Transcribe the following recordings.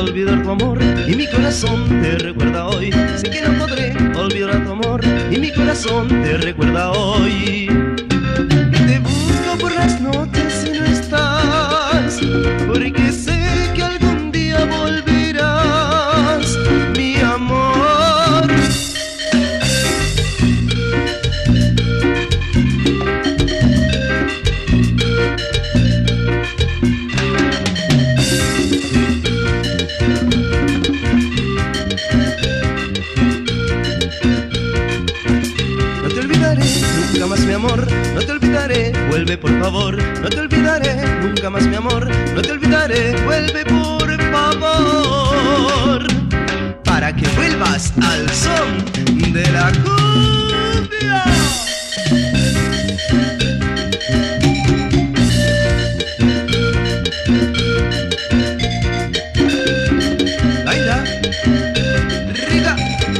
olvidar tu amor y mi corazón te recuerda hoy. Sé que no podré olvidar tu amor y mi corazón te recuerda hoy. Te busco por las noches y no estás, porque sé que algún día volverás, mi amor. No te olvidaré nunca más, mi amor, no te olvidaré, vuelve por favor. No te olvidaré nunca más, mi amor, no te olvidaré, vuelve por favor. Para que vuelvas al son de la cumbia. Baila, rica.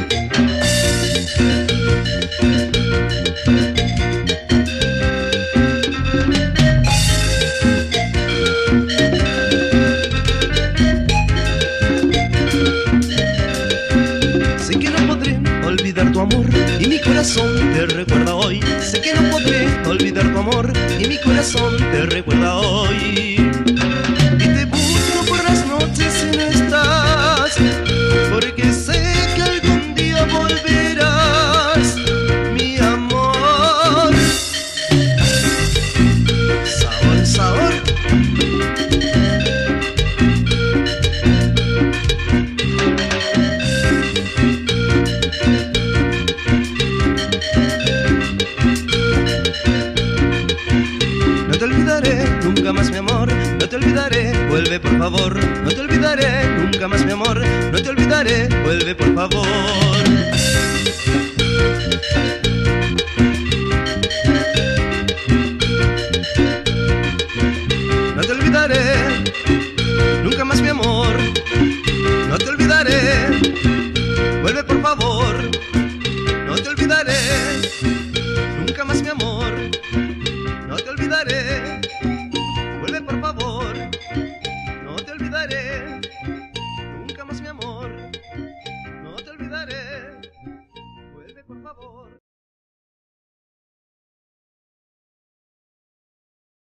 Sé que no podré olvidar tu amor y mi corazón te recuerda hoy. Sé que no podré olvidar tu amor y mi corazón te recuerda hoy. Y te busco por las noches y no estás, porque sé que algún día volverás, mi amor. Sabor, sabor. No te olvidaré nunca más, mi amor, no te olvidaré, vuelve por favor. No te olvidaré nunca más, mi amor, no te olvidaré, vuelve por favor. No te olvidaré nunca más, mi amor, no te olvidaré, vuelve por favor. No te olvidaré nunca más, mi amor, no te olvidaré, vuelve por favor. No te olvidaré nunca más, mi amor, no te olvidaré, vuelve por favor.